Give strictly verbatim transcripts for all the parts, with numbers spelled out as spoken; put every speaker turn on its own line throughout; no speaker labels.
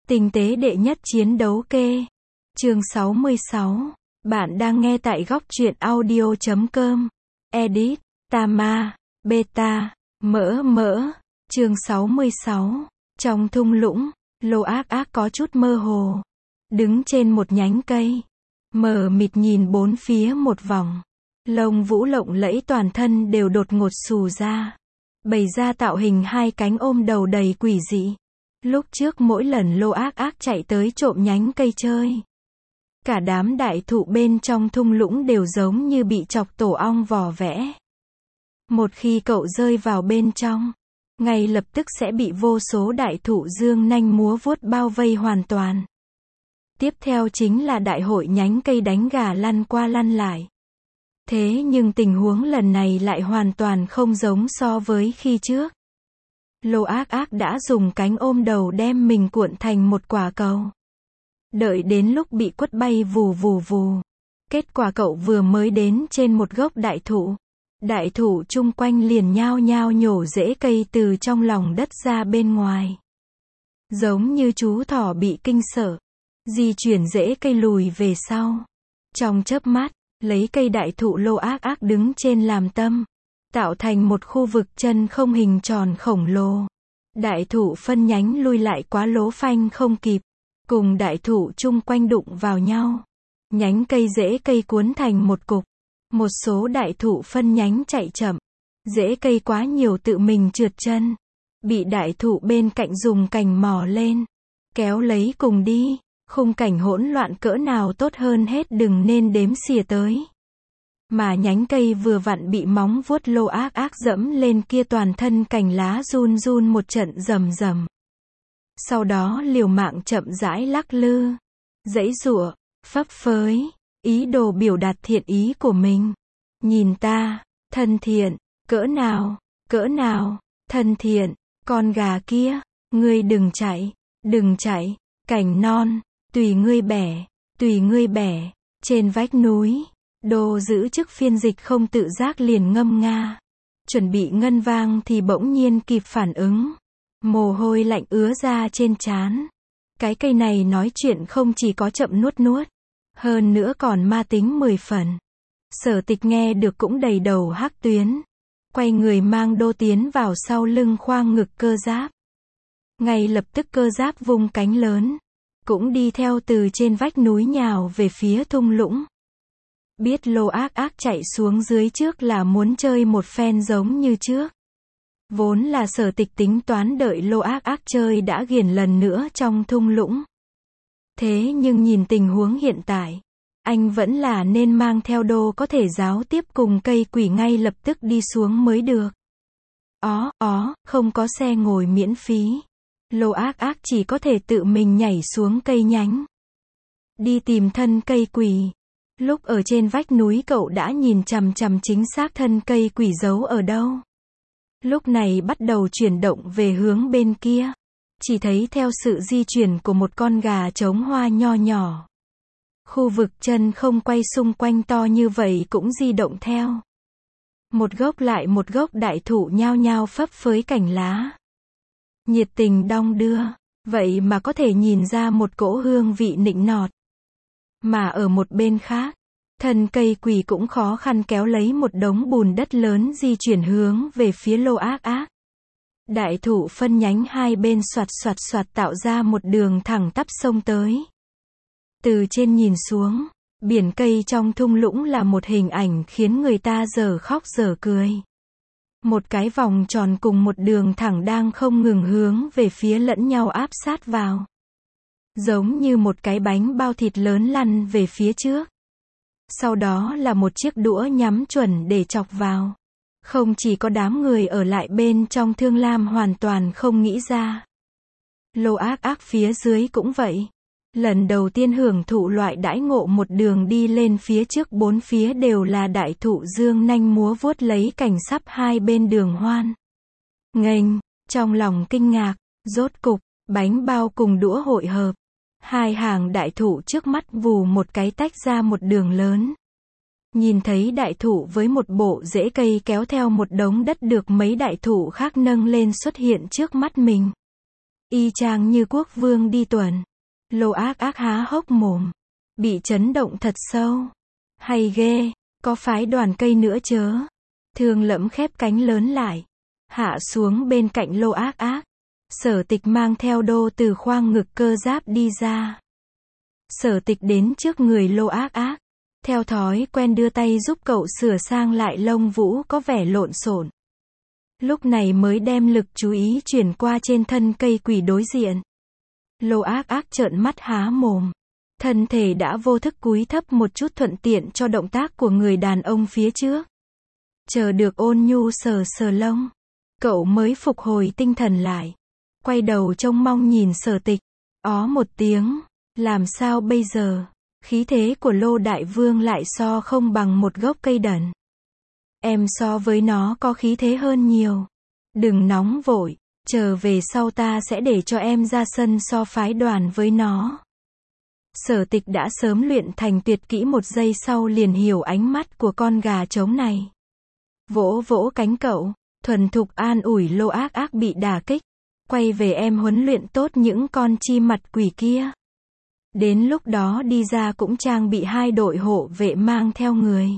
Tinh tế đệ nhất chiến đấu kê. Chương sáu mươi sáu. Bạn đang nghe tại góc truyện audio chấm com. Edit, Tama, Beta, mỡ mỡ. Chương sáu mươi sáu. Trong thung lũng, Lô Ác Ác có chút mơ hồ. Đứng trên một nhánh cây. Mờ mịt nhìn bốn phía một vòng. Lông vũ lộng lẫy toàn thân đều đột ngột xù ra. Bày ra tạo hình hai cánh ôm đầu đầy quỷ dị. Lúc trước mỗi lần Lô Ác Ác chạy tới trộm nhánh cây chơi. Cả đám đại thụ bên trong thung lũng đều giống như bị chọc tổ ong vò vẽ. Một khi cậu rơi vào bên trong, ngay lập tức sẽ bị vô số đại thụ dương nanh múa vuốt bao vây hoàn toàn. Tiếp theo chính là đại hội nhánh cây đánh gà lăn qua lăn lại. Thế nhưng tình huống lần này lại hoàn toàn không giống so với khi trước. Lô Ác Ác đã dùng cánh ôm đầu đem mình cuộn thành một quả cầu. Đợi đến lúc bị quất bay vù vù vù. Kết quả cậu vừa mới đến trên một gốc đại thụ. Đại thụ chung quanh liền nhao nhao nhổ rễ cây từ trong lòng đất ra bên ngoài. Giống như chú thỏ bị kinh sợ. Di chuyển rễ cây lùi về sau. Trong chớp mắt, lấy cây đại thụ Lô Ác Ác đứng trên làm tâm. Tạo thành một khu vực chân không hình tròn khổng lồ. Đại thụ phân nhánh lui lại quá lố phanh không kịp. Cùng đại thụ chung quanh đụng vào nhau. Nhánh cây rễ cây cuốn thành một cục. Một số đại thụ phân nhánh chạy chậm. Rễ cây quá nhiều tự mình trượt chân. Bị đại thụ bên cạnh dùng cành mò lên. Kéo lấy cùng đi. Khung cảnh hỗn loạn cỡ nào tốt hơn hết đừng nên đếm xỉa tới. Mà nhánh cây vừa vặn bị móng vuốt Lô Ác Ác dẫm lên kia toàn thân cành lá run run một trận rầm rầm. Sau đó liều mạng chậm rãi lắc lư, giãy giụa, phấp phới, ý đồ biểu đạt thiện ý của mình. Nhìn ta, thân thiện, cỡ nào, cỡ nào, thân thiện, con gà kia, ngươi đừng chạy, đừng chạy, cành non, tùy ngươi bẻ, tùy ngươi bẻ, trên vách núi. Đô giữ chức phiên dịch không tự giác liền ngâm nga. Chuẩn bị ngân vang thì bỗng nhiên kịp phản ứng. Mồ hôi lạnh ứa ra trên trán. Cái cây này nói chuyện không chỉ có chậm nuốt nuốt. Hơn nữa còn ma tính mười phần. Sở Tịch nghe được cũng đầy đầu hắc tuyến. Quay người mang Đô tiến vào sau lưng khoang ngực cơ giáp. Ngay lập tức cơ giáp vung cánh lớn. Cũng đi theo từ trên vách núi nhào về phía thung lũng. Biết Lô Ác Ác chạy xuống dưới trước là muốn chơi một phen giống như trước. Vốn là Sở Tịch tính toán đợi Lô Ác Ác chơi đã ghiền lần nữa trong thung lũng. Thế nhưng nhìn tình huống hiện tại, anh vẫn là nên mang theo Đô có thể giáo tiếp cùng cây quỷ ngay lập tức đi xuống mới được. Ó, ó, không có xe ngồi miễn phí. Lô Ác Ác chỉ có thể tự mình nhảy xuống cây nhánh. Đi tìm thân cây quỷ. Lúc ở trên vách núi cậu đã nhìn chằm chằm chính xác thân cây quỷ giấu ở đâu. Lúc này bắt đầu chuyển động về hướng bên kia. Chỉ thấy theo sự di chuyển của một con gà trống hoa nho nhỏ. Khu vực chân không quay xung quanh to như vậy cũng di động theo. Một gốc lại một gốc đại thụ nhao nhao phấp phới cành lá. Nhiệt tình đong đưa. Vậy mà có thể nhìn ra một cỗ hương vị nịnh nọt. Mà ở một bên khác, thân cây quỷ cũng khó khăn kéo lấy một đống bùn đất lớn di chuyển hướng về phía Lô Ác Ác. Đại thụ phân nhánh hai bên xoạt xoạt xoạt tạo ra một đường thẳng tắp sông tới. Từ trên nhìn xuống, biển cây trong thung lũng là một hình ảnh khiến người ta dở khóc dở cười. Một cái vòng tròn cùng một đường thẳng đang không ngừng hướng về phía lẫn nhau áp sát vào. Giống như một cái bánh bao thịt lớn lăn về phía trước. Sau đó là một chiếc đũa nhắm chuẩn để chọc vào. Không chỉ có đám người ở lại bên trong Thương Lam hoàn toàn không nghĩ ra. Lô Ác Ác phía dưới cũng vậy. Lần đầu tiên hưởng thụ loại đãi ngộ một đường đi lên phía trước bốn phía đều là đại thụ dương nanh múa vuốt lấy cảnh sắp hai bên đường hoan. Nghênh, trong lòng kinh ngạc, rốt cục, bánh bao cùng đũa hội hợp. Hai hàng đại thụ trước mắt vù một cái tách ra một đường lớn. Nhìn thấy đại thụ với một bộ rễ cây kéo theo một đống đất được mấy đại thụ khác nâng lên xuất hiện trước mắt mình. Y chang như quốc vương đi tuần. Lô Ác Ác há hốc mồm. Bị chấn động thật sâu. Hay ghê, có phái đoàn cây nữa chớ. Thương Lẫm khép cánh lớn lại. Hạ xuống bên cạnh Lô Ác Ác. Sở Tịch mang theo Đô từ khoang ngực cơ giáp đi ra. Sở Tịch đến trước người Lô Ác Ác. Theo thói quen đưa tay giúp cậu sửa sang lại lông vũ có vẻ lộn xộn. Lúc này mới đem lực chú ý chuyển qua trên thân cây quỷ đối diện. Lô Ác Ác trợn mắt há mồm. Thân thể đã vô thức cúi thấp một chút thuận tiện cho động tác của người đàn ông phía trước. Chờ được ôn nhu sờ sờ lông. Cậu mới phục hồi tinh thần lại. Quay đầu trông mong nhìn Sở Tịch. Ó một tiếng. Làm sao bây giờ? Khí thế của Lô Đại Vương lại so không bằng một gốc cây đần. Em so với nó có khí thế hơn nhiều. Đừng nóng vội. Chờ về sau ta sẽ để cho em ra sân so phái đoàn với nó. Sở Tịch đã sớm luyện thành tuyệt kỹ, một giây sau liền hiểu ánh mắt của con gà trống này. Vỗ vỗ cánh cậu, thuần thục an ủi Lô Ác Ác bị đả kích. Quay về em huấn luyện tốt những con chi mặt quỷ kia. Đến lúc đó đi ra cũng trang bị hai đội hộ vệ mang theo người.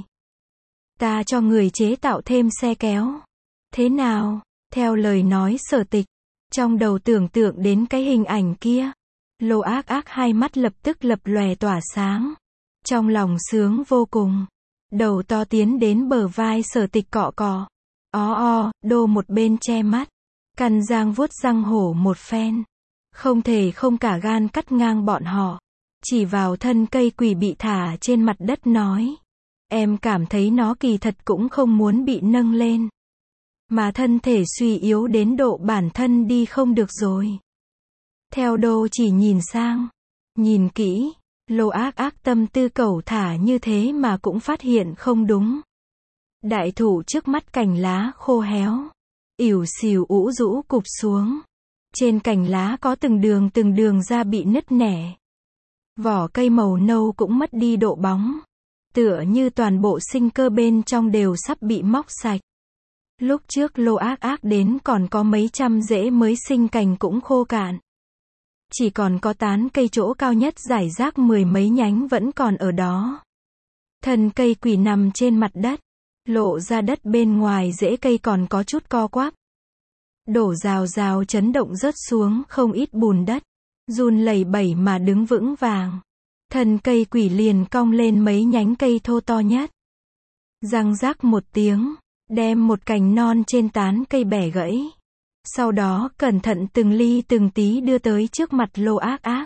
Ta cho người chế tạo thêm xe kéo. Thế nào? Theo lời nói Sở Tịch, trong đầu tưởng tượng đến cái hình ảnh kia. Lô Ác Ác hai mắt lập tức lập lòe tỏa sáng. Trong lòng sướng vô cùng. Đầu to tiến đến bờ vai Sở Tịch cọ cọ. Ó o, Đô một bên che mắt. Căn giang vuốt răng hổ một phen. Không thể không cả gan cắt ngang bọn họ. Chỉ vào thân cây quỷ bị thả trên mặt đất nói. Em cảm thấy nó kỳ thật cũng không muốn bị nâng lên. Mà thân thể suy yếu đến độ bản thân đi không được rồi. Theo Đô chỉ nhìn sang. Nhìn kỹ. Lô Ác Ác tâm tư cẩu thả như thế mà cũng phát hiện không đúng. Đại thụ trước mắt cành lá khô héo. Ỉu xìu ũ rũ cụp xuống. Trên cành lá có từng đường từng đường da bị nứt nẻ. Vỏ cây màu nâu cũng mất đi độ bóng. Tựa như toàn bộ sinh cơ bên trong đều sắp bị móc sạch. Lúc trước Lô Ác Ác đến còn có mấy trăm rễ mới sinh cành cũng khô cạn. Chỉ còn có tán cây chỗ cao nhất rải rác mười mấy nhánh vẫn còn ở đó. Thân cây quỷ nằm trên mặt đất. Lộ ra đất bên ngoài rễ cây còn có chút co quắp. Đổ rào rào chấn động rớt xuống không ít bùn đất. Run lẩy bẩy mà đứng vững vàng. Thân cây quỷ liền cong lên mấy nhánh cây thô to nhất. Răng rác một tiếng. Đem một cành non trên tán cây bẻ gãy. Sau đó cẩn thận từng ly từng tí đưa tới trước mặt Lô Ác Ác.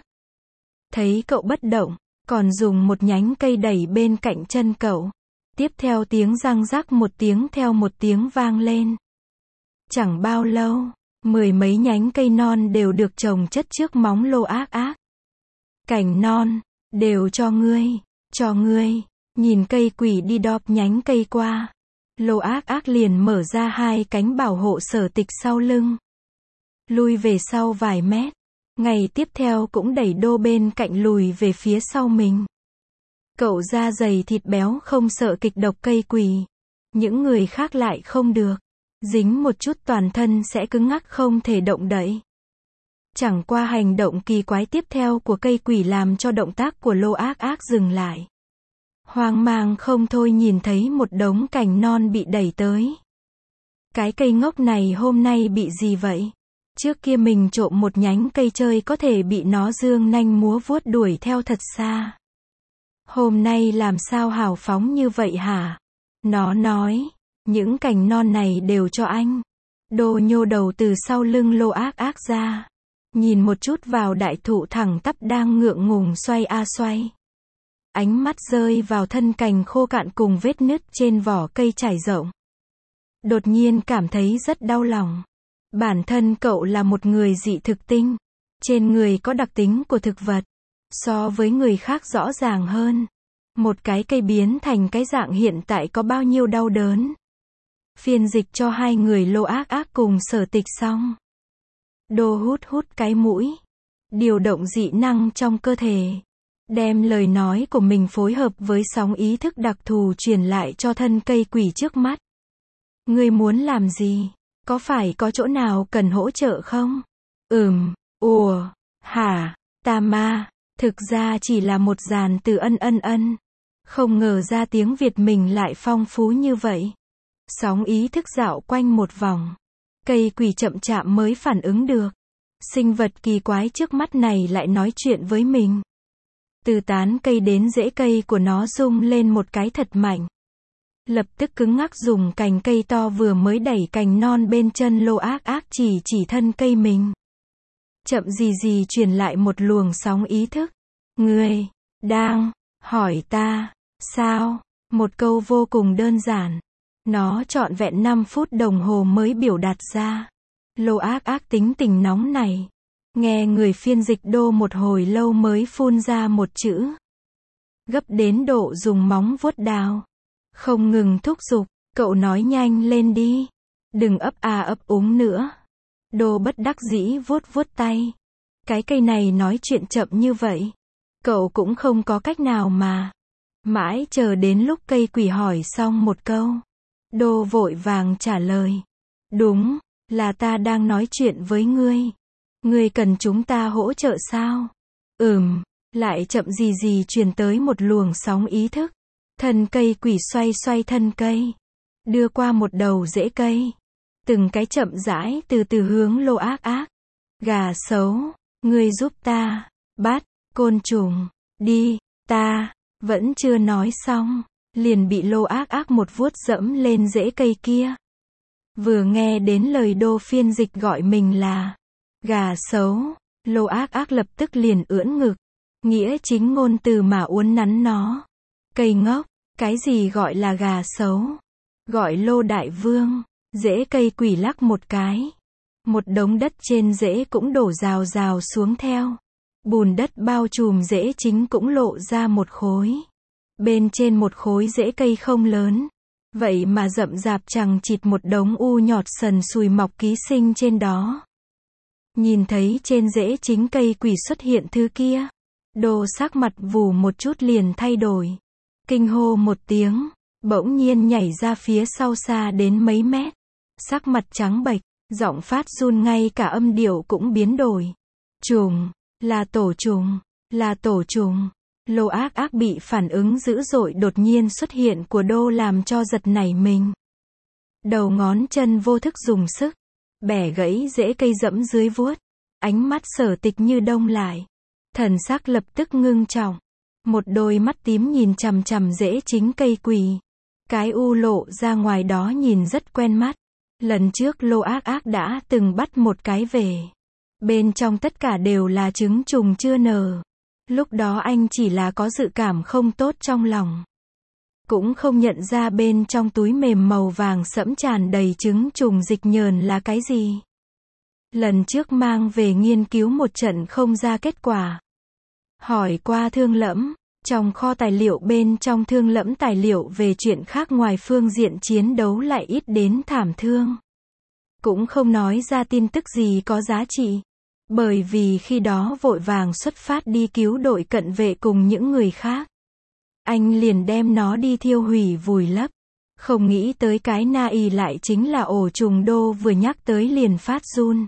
Thấy cậu bất động, còn dùng một nhánh cây đẩy bên cạnh chân cậu. Tiếp theo tiếng răng rác một tiếng theo một tiếng vang lên. Chẳng bao lâu, mười mấy nhánh cây non đều được chồng chất trước móng Lô Ác Ác. Cành non, đều cho ngươi, cho ngươi. Nhìn cây quỷ đi đọp nhánh cây qua. Lô Ác Ác liền mở ra hai cánh bảo hộ Sở Tịch sau lưng. Lui về sau vài mét. Ngày tiếp theo cũng đẩy Đô bên cạnh lùi về phía sau mình. Cậu da dày thịt béo không sợ kịch độc cây quỷ. Những người khác lại không được. Dính một chút toàn thân sẽ cứng ngắc không thể động đậy. Chẳng qua hành động kỳ quái tiếp theo của cây quỷ làm cho động tác của Lô Ác Ác dừng lại. Hoang mang không thôi nhìn thấy một đống cành non bị đẩy tới. Cái cây ngốc này hôm nay bị gì vậy? Trước kia mình trộm một nhánh cây chơi có thể bị nó dương nanh múa vuốt đuổi theo thật xa. Hôm nay làm sao hào phóng như vậy hả? Nó nói, những cành non này đều cho anh. Đô nhô đầu từ sau lưng Lô Ác Ác ra. Nhìn một chút vào đại thụ thẳng tắp đang ngượng ngùng xoay a xoay. Ánh mắt rơi vào thân cành khô cạn cùng vết nứt trên vỏ cây trải rộng. Đột nhiên cảm thấy rất đau lòng. Bản thân cậu là một người dị thực tinh. Trên người có đặc tính của thực vật. So với người khác rõ ràng hơn. Một cái cây biến thành cái dạng hiện tại có bao nhiêu đau đớn. Phiên dịch cho hai người Lô Ác Ác cùng Sở Tịch xong. Đô hút hút cái mũi. Điều động dị năng trong cơ thể. Đem lời nói của mình phối hợp với sóng ý thức đặc thù truyền lại cho thân cây quỷ trước mắt. Ngươi muốn làm gì? Có phải có chỗ nào cần hỗ trợ không? Ừm, Ủa, hả, ta ma, thực ra chỉ là một dàn từ ân ân ân. Không ngờ ra tiếng Việt mình lại phong phú như vậy. Sóng ý thức dạo quanh một vòng. Cây quỷ chậm chạm mới phản ứng được. Sinh vật kỳ quái trước mắt này lại nói chuyện với mình. Từ tán cây đến rễ cây của nó rung lên một cái thật mạnh. Lập tức cứng ngắc dùng cành cây to vừa mới đẩy cành non bên chân Lô Ác Ác chỉ chỉ thân cây mình. Chậm gì gì truyền lại một luồng sóng ý thức. Ngươi, đang, hỏi ta, sao? Một câu vô cùng đơn giản. Nó trọn vẹn năm phút đồng hồ mới biểu đạt ra. Lô Ác Ác tính tình nóng này. Nghe người phiên dịch đô một hồi lâu mới phun ra một chữ. Gấp đến độ dùng móng vuốt đào. Không ngừng thúc giục, cậu nói nhanh lên đi. Đừng ấp a ấp úng nữa. Đô bất đắc dĩ vuốt vuốt tay. Cái cây này nói chuyện chậm như vậy. Cậu cũng không có cách nào mà. Mãi chờ đến lúc cây quỷ hỏi xong một câu. Đô vội vàng trả lời. Đúng, là ta đang nói chuyện với ngươi. Ngươi cần chúng ta hỗ trợ sao? Ừm, lại chậm gì gì truyền tới một luồng sóng ý thức. Thân cây quỷ xoay xoay thân cây. Đưa qua một đầu rễ cây. Từng cái chậm rãi từ từ hướng Lô Ác Ác. Gà xấu, ngươi giúp ta, bắt, côn trùng, đi, ta, vẫn chưa nói xong. Liền bị Lô Ác Ác một vuốt dẫm lên rễ cây kia. Vừa nghe đến lời đô phiên dịch gọi mình là gà xấu, Lô Ác Ác lập tức liền ưỡn ngực. Nghĩa chính ngôn từ mà uốn nắn nó. Cây ngốc, cái gì gọi là gà xấu? Gọi Lô Đại Vương. Rễ cây quỷ lắc một cái. Một đống đất trên rễ cũng đổ rào rào xuống theo. Bùn đất bao trùm rễ chính cũng lộ ra một khối. Bên trên một khối rễ cây không lớn. Vậy mà rậm rạp chằng chịt một đống u nhọt sần sùi mọc ký sinh trên đó. Nhìn thấy trên rễ chính cây quỷ xuất hiện thứ kia. Đô sắc mặt vù một chút liền thay đổi. Kinh hô một tiếng. Bỗng nhiên nhảy ra phía sau xa đến mấy mét. Sắc mặt trắng bệch. Giọng phát run ngay cả âm điệu cũng biến đổi. Trùng. Là tổ trùng. Là tổ trùng. Lô Ác Ác bị phản ứng dữ dội đột nhiên xuất hiện của Đô làm cho giật nảy mình. Đầu ngón chân vô thức dùng sức. Bẻ gãy rễ cây dẫm dưới vuốt. Ánh mắt Sở Tịch như đông lại. Thần sắc lập tức ngưng trọng. Một đôi mắt tím nhìn chằm chằm rễ chính cây quỳ. Cái u lộ ra ngoài đó nhìn rất quen mắt. Lần trước Lô Ác Ác đã từng bắt một cái về. Bên trong tất cả đều là trứng trùng chưa nở. Lúc đó anh chỉ là có dự cảm không tốt trong lòng. Cũng không nhận ra bên trong túi mềm màu vàng sẫm tràn đầy trứng trùng dịch nhờn là cái gì. Lần trước mang về nghiên cứu một trận không ra kết quả. Hỏi qua Thương Lẫm, trong kho tài liệu bên trong Thương Lẫm tài liệu về chuyện khác ngoài phương diện chiến đấu lại ít đến thảm thương. Cũng không nói ra tin tức gì có giá trị. Bởi vì khi đó vội vàng xuất phát đi cứu đội cận vệ cùng những người khác. Anh liền đem nó đi thiêu hủy vùi lấp. Không nghĩ tới cái na y lại chính là ổ trùng Đô vừa nhắc tới liền phát run.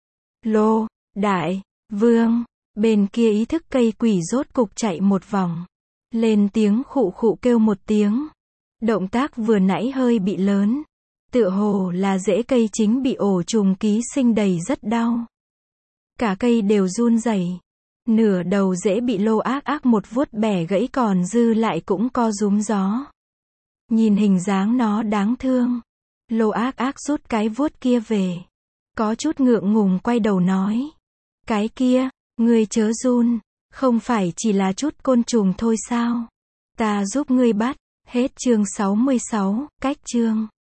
Lô, Đại, Vương, bên kia ý thức cây quỷ rốt cục chạy một vòng. Lên tiếng khụ khụ kêu một tiếng. Động tác vừa nãy hơi bị lớn. Tựa hồ là rễ cây chính bị ổ trùng ký sinh đầy rất đau. Cả cây đều run rẩy. Nửa đầu rễ bị Lô Ác Ác một vuốt bẻ gãy còn dư lại cũng co rúm gió. Nhìn hình dáng nó đáng thương. Lô Ác Ác rút cái vuốt kia về. Có chút ngượng ngùng quay đầu nói. Cái kia, ngươi chớ run. Không phải chỉ là chút côn trùng thôi sao? Ta giúp ngươi bắt. Hết chương sáu mươi sáu, cách chương.